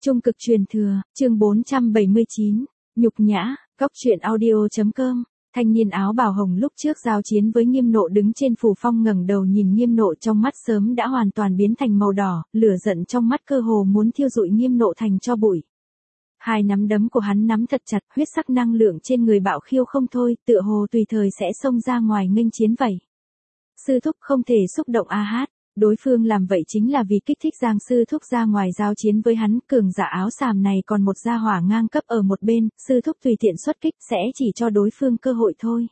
Trung cực truyền thừa, chương 479, nhục nhã, Cóc truyện audio.com. Thanh niên áo bào hồng lúc trước giao chiến với Nghiêm Nộ đứng trên phù phong ngẩng đầu nhìn Nghiêm Nộ, trong mắt sớm đã hoàn toàn biến thành màu đỏ, lửa giận trong mắt cơ hồ muốn thiêu rụi Nghiêm Nộ thành tro bụi. Hai nắm đấm của hắn nắm thật chặt, huyết sắc năng lượng trên người bạo khiêu không thôi, tựa hồ tùy thời sẽ xông ra ngoài nghênh chiến vậy. Sư thúc không thể xúc động a hát. Đối phương làm vậy chính là vì kích thích Giang sư thúc ra ngoài giao chiến với hắn, cường giả áo xàm này còn một gia hỏa ngang cấp ở một bên, sư thúc tùy tiện xuất kích sẽ chỉ cho đối phương cơ hội thôi.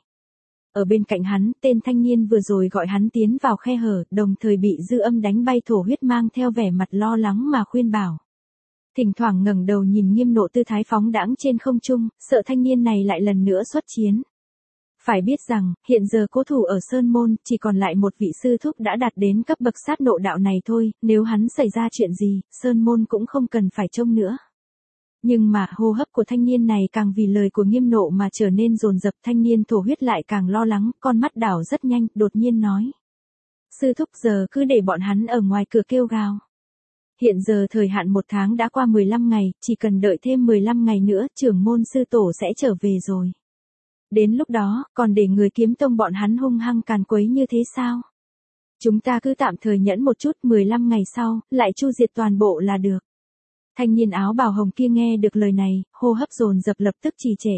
Ở bên cạnh hắn, tên thanh niên vừa rồi gọi hắn tiến vào khe hở, đồng thời bị dư âm đánh bay thổ huyết mang theo vẻ mặt lo lắng mà khuyên bảo. Thỉnh thoảng ngẩng đầu nhìn Nghiêm Nộ tư thái phóng đãng trên không trung, sợ thanh niên này lại lần nữa xuất chiến. Phải biết rằng, hiện giờ cố thủ ở Sơn Môn, chỉ còn lại một vị sư thúc đã đạt đến cấp bậc sát nộ đạo này thôi, nếu hắn xảy ra chuyện gì, Sơn Môn cũng không cần phải trông nữa. Nhưng mà, hô hấp của thanh niên này càng vì lời của Nghiêm Nộ mà trở nên dồn dập, thanh niên thổ huyết lại càng lo lắng, con mắt đảo rất nhanh, đột nhiên nói. Sư thúc giờ cứ để bọn hắn ở ngoài cửa kêu gào. Hiện giờ thời hạn 1 tháng đã qua 15 ngày, chỉ cần đợi thêm 15 ngày nữa, trưởng môn sư tổ sẽ trở về rồi. Đến lúc đó, còn để người kiếm tông bọn hắn hung hăng càn quấy như thế sao? Chúng ta cứ tạm thời nhẫn một chút, 15 ngày sau, lại chu diệt toàn bộ là được. Thanh niên áo bào hồng kia nghe được lời này, hô hấp dồn dập lập tức trì trệ.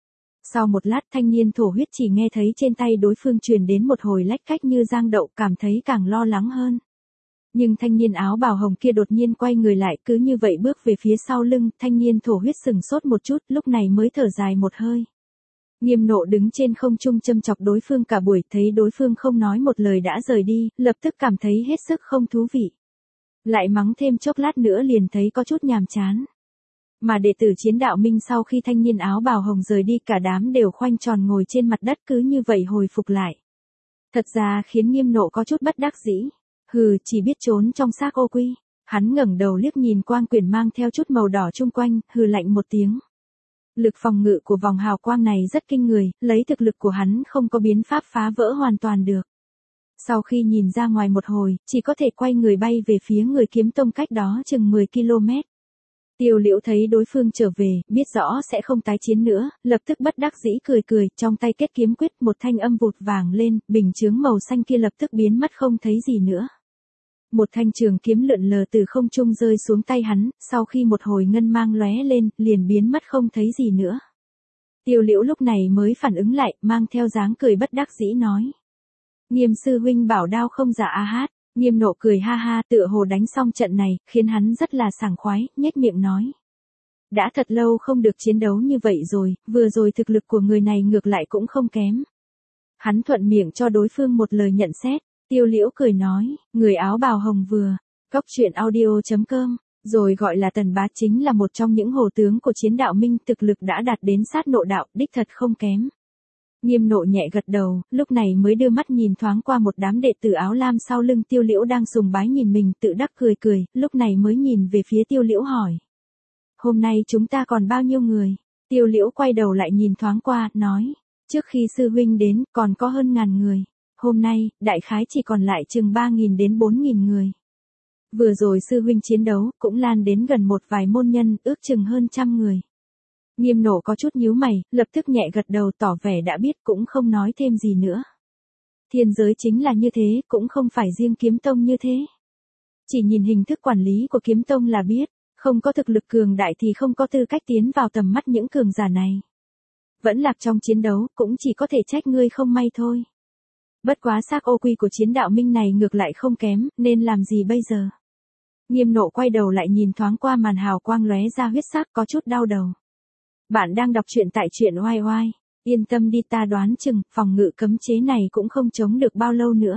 Sau một lát thanh niên thổ huyết chỉ nghe thấy trên tay đối phương truyền đến một hồi lách cách như giang đậu, cảm thấy càng lo lắng hơn. Nhưng thanh niên áo bào hồng kia đột nhiên quay người lại, cứ như vậy bước về phía sau lưng, thanh niên thổ huyết sừng sốt một chút, lúc này mới thở dài một hơi. Nghiêm Nộ đứng trên không trung châm chọc đối phương cả buổi, thấy đối phương không nói một lời đã rời đi, lập tức cảm thấy hết sức không thú vị. Lại mắng thêm chốc lát nữa liền thấy có chút nhàm chán. Mà đệ tử Chiến Đạo Minh sau khi thanh niên áo bào hồng rời đi, cả đám đều khoanh tròn ngồi trên mặt đất, cứ như vậy hồi phục lại. Thật ra khiến Nghiêm Nộ có chút bất đắc dĩ. Hừ, chỉ biết trốn trong xác ô quy. Hắn ngẩng đầu liếc nhìn quang quyển mang theo chút màu đỏ chung quanh, hừ lạnh một tiếng. Lực phòng ngự của vòng hào quang này rất kinh người, lấy thực lực của hắn không có biến pháp phá vỡ hoàn toàn được. Sau khi nhìn ra ngoài một hồi, chỉ có thể quay người bay về phía người kiếm tông cách đó chừng 10 km. Tiêu Liễu thấy đối phương trở về, biết rõ sẽ không tái chiến nữa, lập tức bất đắc dĩ cười cười, trong tay kết kiếm quyết, một thanh âm vụt vàng lên, bình chướng màu xanh kia lập tức biến mất không thấy gì nữa. Một thanh trường kiếm lượn lờ từ không trung rơi xuống tay hắn, sau khi một hồi ngân mang lóe lên, liền biến mất không thấy gì nữa. Tiêu Liễu lúc này mới phản ứng lại, mang theo dáng cười bất đắc dĩ nói. Nghiêm sư huynh bảo đao không giả a hát. Nghiêm Nộ cười ha ha, tựa hồ đánh xong trận này, khiến hắn rất là sảng khoái, nhếch miệng nói. Đã thật lâu không được chiến đấu như vậy rồi, vừa rồi thực lực của người này ngược lại cũng không kém. Hắn thuận miệng cho đối phương một lời nhận xét. Tiêu Liễu cười nói, người áo bào hồng vừa, Cóc truyện audio.com, rồi gọi là Tần Bá chính là một trong những hồ tướng của Chiến Đạo Minh, thực lực đã đạt đến sát nộ đạo, đích thật không kém. Nghiêm Nộ nhẹ gật đầu, lúc này mới đưa mắt nhìn thoáng qua một đám đệ tử áo lam sau lưng Tiêu Liễu đang sùng bái nhìn mình, tự đắc cười cười, lúc này mới nhìn về phía Tiêu Liễu hỏi. Hôm nay chúng ta còn bao nhiêu người? Tiêu Liễu quay đầu lại nhìn thoáng qua, nói, trước khi sư huynh đến, còn có hơn 1000 người. Hôm nay, đại khái chỉ còn lại chừng 3000 đến 4000 người. Vừa rồi sư huynh chiến đấu, cũng lan đến gần một vài môn nhân, ước chừng hơn 100 người. Nghiêm Nộ có chút nhíu mày, lập tức nhẹ gật đầu tỏ vẻ đã biết, cũng không nói thêm gì nữa. Thiên giới chính là như thế, cũng không phải riêng kiếm tông như thế. Chỉ nhìn hình thức quản lý của kiếm tông là biết, không có thực lực cường đại thì không có tư cách tiến vào tầm mắt những cường giả này. Vẫn lạc trong chiến đấu, cũng chỉ có thể trách ngươi không may thôi. Bất quá xác ô quy của Chiến Đạo Minh này ngược lại không kém, nên làm gì bây giờ? Nghiêm Nộ quay đầu lại nhìn thoáng qua màn hào quang lóe ra huyết sắc, có chút đau đầu. Bạn đang đọc truyện tại truyện oai oai, yên tâm đi, ta đoán chừng, phòng ngự cấm chế này cũng không chống được bao lâu nữa.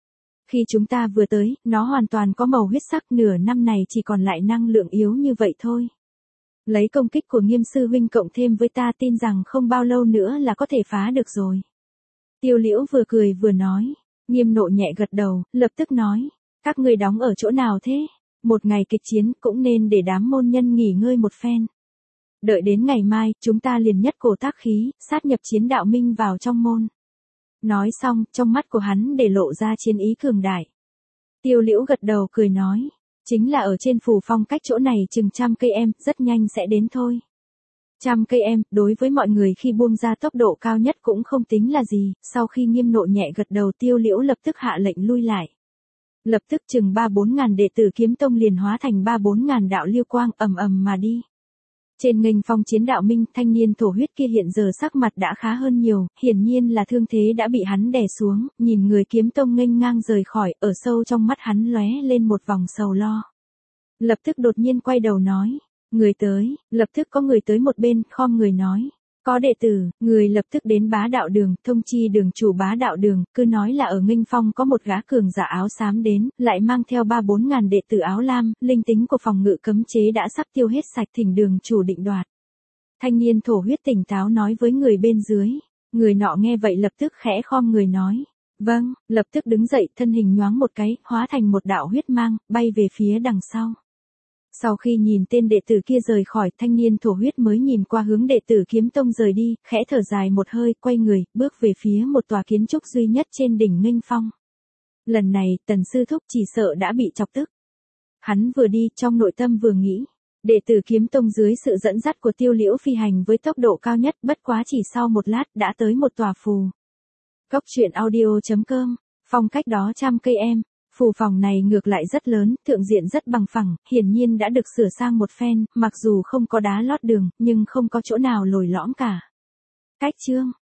Khi chúng ta vừa tới, nó hoàn toàn có màu huyết sắc, nửa năm này chỉ còn lại năng lượng yếu như vậy thôi. Lấy công kích của Nghiêm sư huynh cộng thêm với ta, tin rằng không bao lâu nữa là có thể phá được rồi. Tiêu Liễu vừa cười vừa nói. Nghiêm Nộ nhẹ gật đầu, lập tức nói, các ngươi đóng ở chỗ nào thế? Một ngày kịch chiến cũng nên để đám môn nhân nghỉ ngơi một phen. Đợi đến ngày mai, chúng ta liền nhất cổ tác khí, sát nhập Chiến Đạo Minh vào trong môn. Nói xong, trong mắt của hắn để lộ ra chiến ý cường đại. Tiêu Liễu gật đầu cười nói, Chính là ở trên phù phong cách chỗ này chừng 100 cây em, rất nhanh sẽ đến thôi. 100 cây em, đối với mọi người khi buông ra tốc độ cao nhất cũng không tính là gì, sau khi Nghiêm Nộ nhẹ gật đầu Tiêu Liễu lập tức hạ lệnh lui lại. Lập tức chừng 3-4 ngàn đệ tử kiếm tông liền hóa thành 3-4 ngàn đạo lưu quang ầm ầm mà đi. Trên nghênh phong chiến đạo minh, thanh niên thổ huyết kia hiện giờ sắc mặt đã khá hơn nhiều, hiển nhiên là thương thế đã bị hắn đè xuống, nhìn người kiếm tông nghênh ngang rời khỏi, ở sâu trong mắt hắn lóe lên một vòng sầu lo. Lập tức đột nhiên quay đầu nói, người tới, lập tức có người tới một bên, khom người nói. Có đệ tử, người lập tức đến Bá Đạo Đường, thông chi đường chủ Bá Đạo Đường, cứ nói là ở nghênh phong có một gã cường giả áo xám đến, lại mang theo 3-4 ngàn đệ tử áo lam, linh tính của phòng ngự cấm chế đã sắp tiêu hết sạch, thỉnh đường chủ định đoạt. Thanh niên thổ huyết tỉnh táo nói với người bên dưới, người nọ nghe vậy lập tức khẽ khom người nói. Vâng, lập tức đứng dậy, thân hình nhoáng một cái, hóa thành một đạo huyết mang, bay về phía đằng sau. Sau khi nhìn tên đệ tử kia rời khỏi, thanh niên thổ huyết mới nhìn qua hướng đệ tử kiếm tông rời đi, khẽ thở dài một hơi, quay người, bước về phía một tòa kiến trúc duy nhất trên đỉnh nghênh phong. Lần này, Tần sư thúc chỉ sợ đã bị chọc tức. Hắn vừa đi, trong nội tâm vừa nghĩ. Đệ tử kiếm tông dưới sự dẫn dắt của Tiêu Liễu phi hành với tốc độ cao nhất, bất quá chỉ sau một lát đã tới một tòa phù. Cốc truyện audio.com, phong cách đó 100 cây em. Phù phòng này ngược lại rất lớn, thượng diện rất bằng phẳng, hiển nhiên đã được sửa sang một phen, mặc dù không có đá lót đường, nhưng không có chỗ nào lồi lõm cả. Cách chương